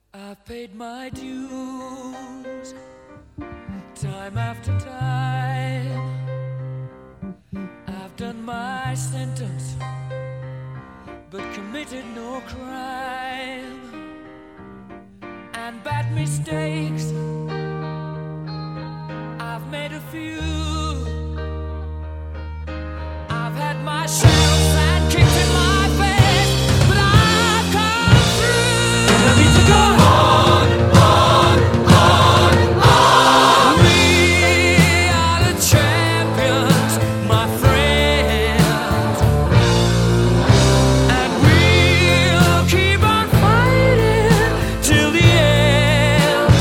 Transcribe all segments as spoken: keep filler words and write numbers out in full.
I've paid my dues time after time. I've done my sentence but committed no crime. And bad mistakes, I've made a few. I've had my share of sand kicked in my face, but I've come through. And I need to go on, on, on, on. We are the champions, my friends, and we'll keep on fighting till the end.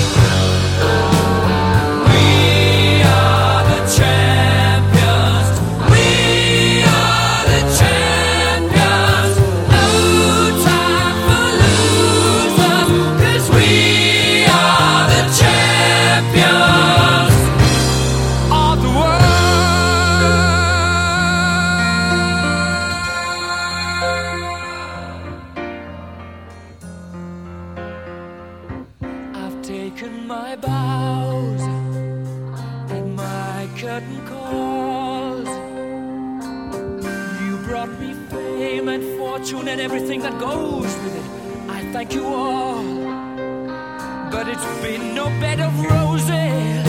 We are the champions. We are the champions. No time for losers, 'cause we are the champions of the world. I've taken my bows and my curtain calls. You brought me fame and fortune and everything that goes with it. I thank you all, but it's been no bed of roses.